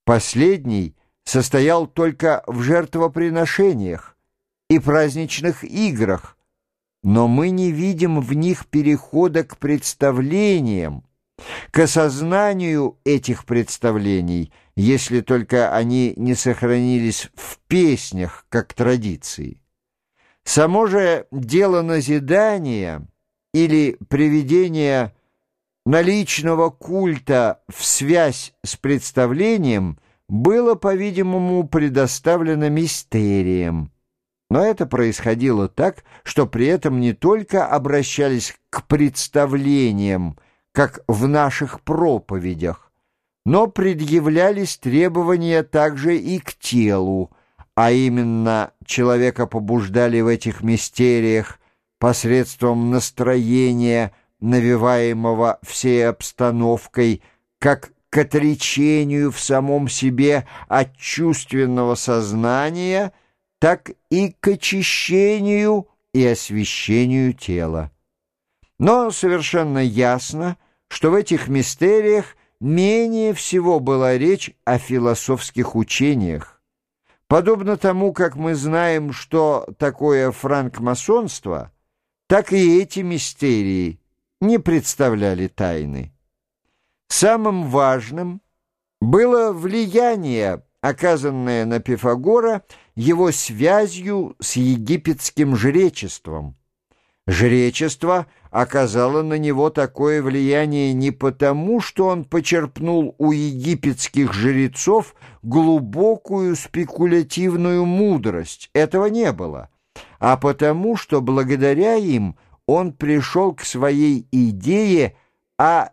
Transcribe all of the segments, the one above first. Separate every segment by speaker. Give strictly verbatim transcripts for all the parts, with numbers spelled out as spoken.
Speaker 1: Последний состоял только в жертвоприношениях и праздничных играх, но мы не видим в них перехода к представлениям, к осознанию этих представлений, если только они не сохранились в песнях как традиции. Само же дело назидания или приведения наличного культа в связь с представлением было, по-видимому, предоставлено мистериям. Но это происходило так, что при этом не только обращались к представлениям, как в наших проповедях, но предъявлялись требования также и к телу, а именно человека побуждали в этих мистериях посредством настроения, навеваемого всей обстановкой, как к отречению в самом себе от чувственного сознания, так и к очищению и освящению тела. Но совершенно ясно, что в этих мистериях менее всего была речь о философских учениях. Подобно тому, как мы знаем, что такое франкмасонство, так и эти мистерии не представляли тайны. Самым важным было влияние, оказанное на Пифагора его связью с египетским жречеством. Жречество оказало на него такое влияние не потому, что он почерпнул у египетских жрецов глубокую спекулятивную мудрость, этого не было, а потому, что благодаря им он пришел к своей идее о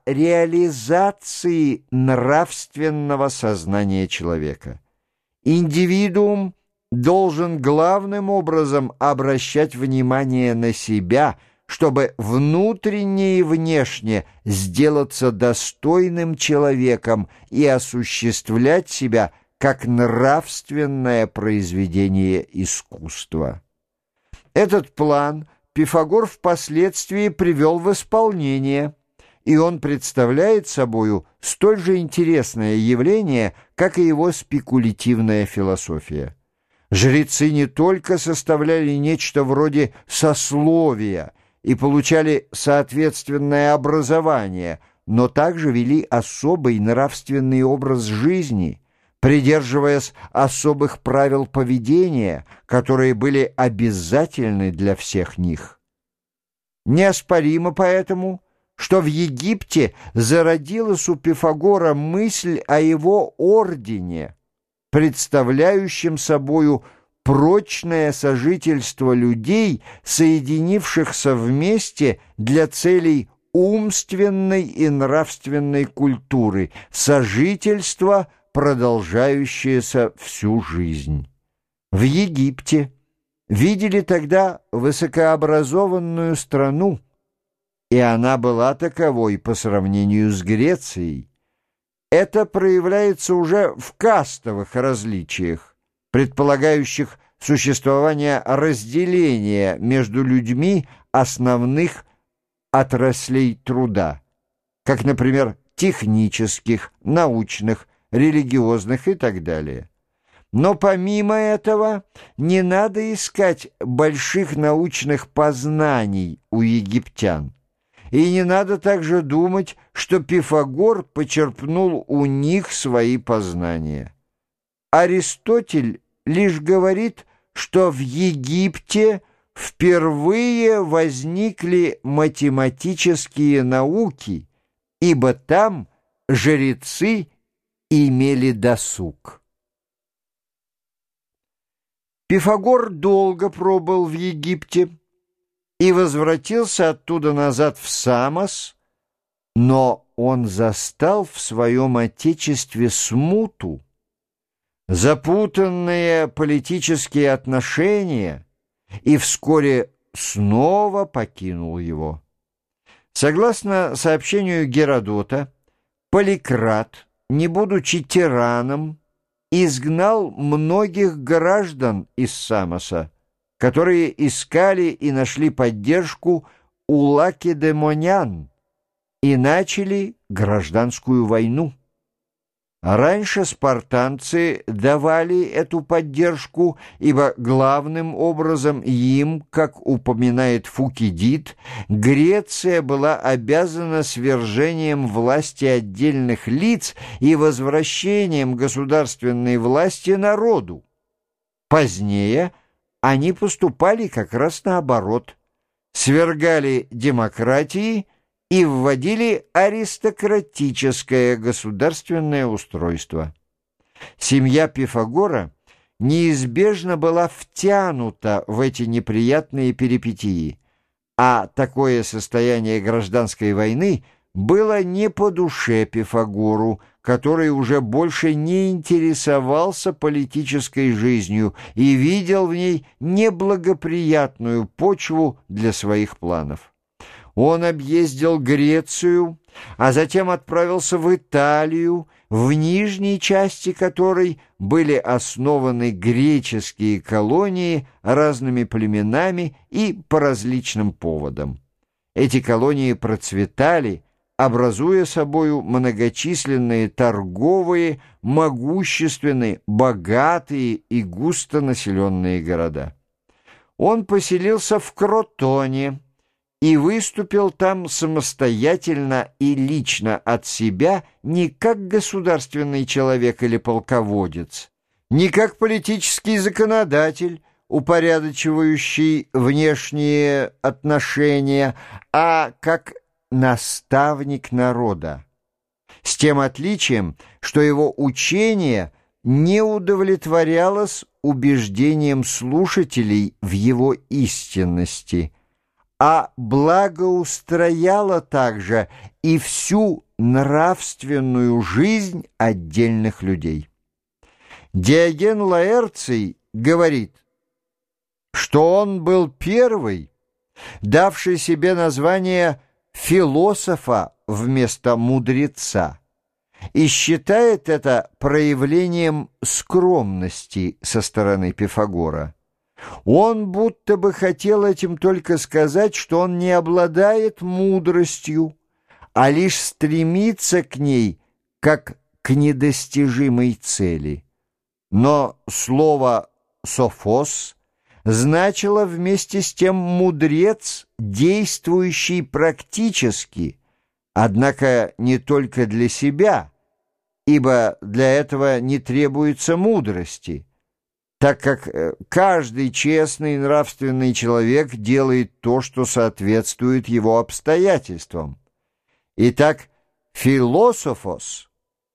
Speaker 1: реализации нравственного сознания человека. Индивидуум должен главным образом обращать внимание на себя, чтобы внутренне и внешне сделаться достойным человеком и осуществлять себя как нравственное произведение искусства. Этот план Пифагор впоследствии привел в исполнение, и он представляет собою столь же интересное явление, как и его спекулятивная философия. Жрецы не только составляли нечто вроде сословия и получали соответственное образование, но также вели особый нравственный образ жизни, придерживаясь особых правил поведения, которые были обязательны для всех них. Неоспоримо поэтому, что в Египте зародилась у Пифагора мысль о его ордене, представляющем собою прочное сожительство людей, соединившихся вместе для целей умственной и нравственной культуры, сожительство, продолжающееся всю жизнь. В Египте видели тогда высокообразованную страну, и она была таковой по сравнению с Грецией. Это проявляется уже в кастовых различиях, предполагающих существование разделения между людьми основных отраслей труда, как, например, технических, научных, религиозных и так далее. Но помимо этого не надо искать больших научных познаний у египтян. И не надо также думать, что Пифагор почерпнул у них свои познания. Аристотель лишь говорит, что в Египте впервые возникли математические науки, ибо там жрецы имели досуг. Пифагор долго пробыл в Египте и возвратился оттуда назад в Самос, но он застал в своем отечестве смуту, запутанные политические отношения, и вскоре снова покинул его. Согласно сообщению Геродота, Поликрат, не будучи тираном, изгнал многих граждан из Самоса, которые искали и нашли поддержку у лакедемонян и начали гражданскую войну. Раньше спартанцы давали эту поддержку, ибо главным образом им, как упоминает Фукидид, Греция была обязана свержением власти отдельных лиц и возвращением государственной власти народу. Позднее они поступали как раз наоборот, свергали демократии и вводили аристократическое государственное устройство. Семья Пифагора неизбежно была втянута в эти неприятные перипетии, а такое состояние гражданской войны было не по душе Пифагору, который уже больше не интересовался политической жизнью и видел в ней неблагоприятную почву для своих планов. Он объездил Грецию, а затем отправился в Италию, в нижней части которой были основаны греческие колонии разными племенами и по различным поводам. Эти колонии процветали, образуя собою многочисленные торговые, могущественные, богатые и густонаселенные города. Он поселился в Кротоне и выступил там самостоятельно и лично от себя не как государственный человек или полководец, не как политический законодатель, упорядочивающий внешние отношения, а как наставник народа, с тем отличием, что его учение не удовлетворялось убеждением слушателей в его истинности, а благоустрояло также и всю нравственную жизнь отдельных людей. Диоген Лаэрций говорит, что он был первый, давший себе название философа вместо мудреца, и считает это проявлением скромности со стороны Пифагора. Он будто бы хотел этим только сказать, что он не обладает мудростью, а лишь стремится к ней, как к недостижимой цели. Но слово «софос» значило вместе с тем «мудрец», действующий практически, однако не только для себя, ибо для этого не требуется мудрости, так как каждый честный и нравственный человек делает то, что соответствует его обстоятельствам. Итак, «философос»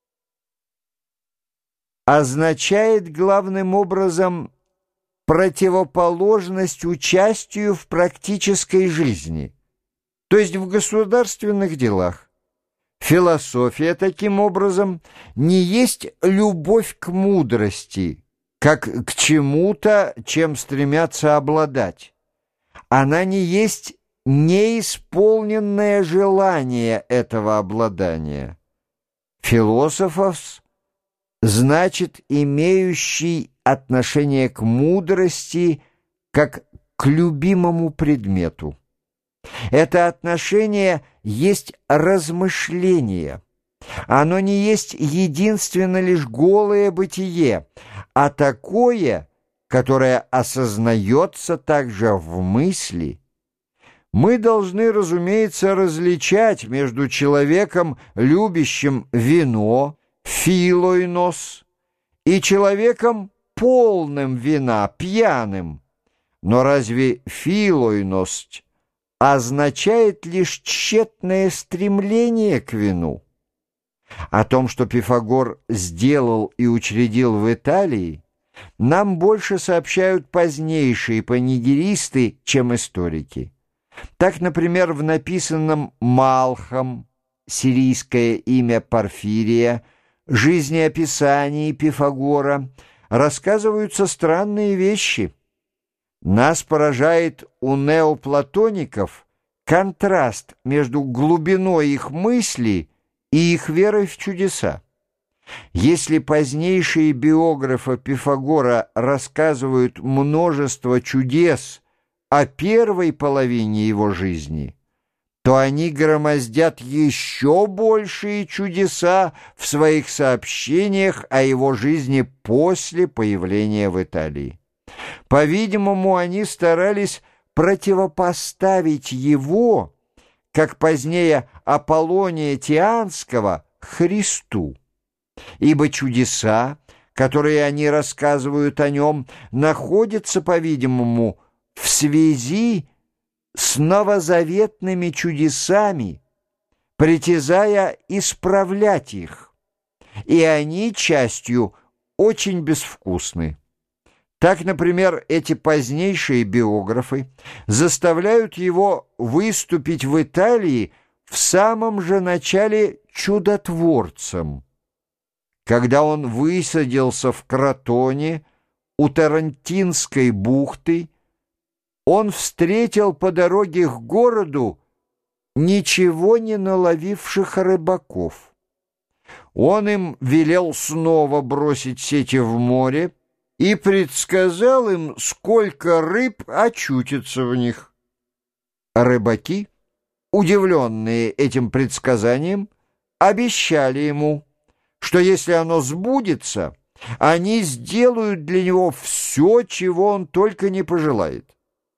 Speaker 1: означает главным образом противоположность участию в практической жизни, то есть в государственных делах. Философия, таким образом, не есть любовь к мудрости, как к чему-то, чем стремятся обладать. Она не есть неисполненное желание этого обладания. Философос значит имеющий отношение к мудрости как к любимому предмету. Это отношение есть размышление. Оно не есть единственно лишь голое бытие, а такое, которое осознается также в мысли. Мы должны, разумеется, различать между человеком, любящим вино, филойнос, и человеком, полным вина, пьяным. Но разве филойность означает лишь тщетное стремление к вину? О том, что Пифагор сделал и учредил в Италии, нам больше сообщают позднейшие панигеристы, чем историки. Так, например, в написанном Малхом, сирийское имя Порфирия, жизнеописании Пифагора рассказываются странные вещи. Нас поражает у неоплатоников контраст между глубиной их мысли и их верой в чудеса. Если позднейшие биографы Пифагора рассказывают множество чудес о первой половине его жизни, то они громоздят еще большие чудеса в своих сообщениях о его жизни после появления в Италии. По-видимому, они старались противопоставить его, как позднее Аполлония Тианского, Христу, ибо чудеса, которые они рассказывают о нем, находятся, по-видимому, в связи с новозаветными чудесами, притязая исправлять их, и они частью очень безвкусны. Так, например, эти позднейшие биографы заставляют его выступить в Италии в самом же начале чудотворцем. Когда он высадился в Кротоне у Тарантинской бухты, он встретил по дороге к городу ничего не наловивших рыбаков. Он им велел снова бросить сети в море и предсказал им, сколько рыб очутится в них. Рыбаки, удивленные этим предсказанием, обещали ему, что если оно сбудется, они сделают для него все, чего он только не пожелает.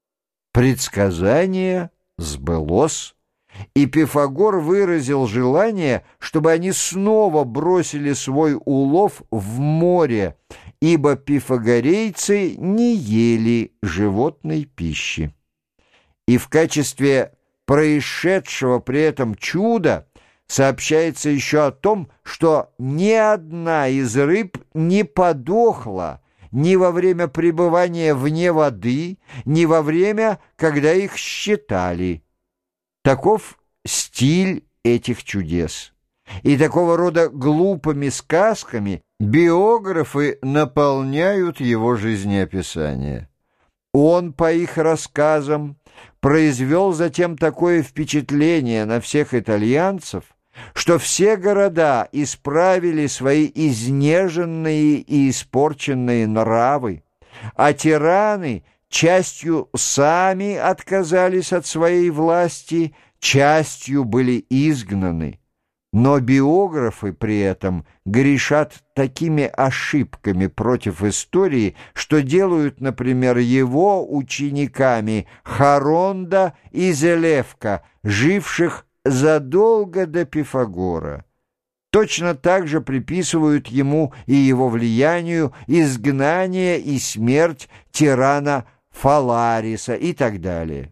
Speaker 1: Предсказание сбылось, и Пифагор выразил желание, чтобы они снова бросили свой улов в море, ибо пифагорейцы не ели животной пищи. И в качестве происшедшего при этом чуда сообщается еще о том, что ни одна из рыб не подохла ни во время пребывания вне воды, ни во время, когда их считали. Таков стиль этих чудес. И такого рода глупыми сказками биографы наполняют его жизнеописание. Он, по их рассказам, произвел затем такое впечатление на всех итальянцев, что все города исправили свои изнеженные и испорченные нравы, а тираны частью сами отказались от своей власти, частью были изгнаны. Но биографы при этом грешат такими ошибками против истории, что делают, например, его учениками Харонда и Зелевка, живших задолго до Пифагора. Точно так же приписывают ему и его влиянию изгнание и смерть тирана Фалариса и так далее.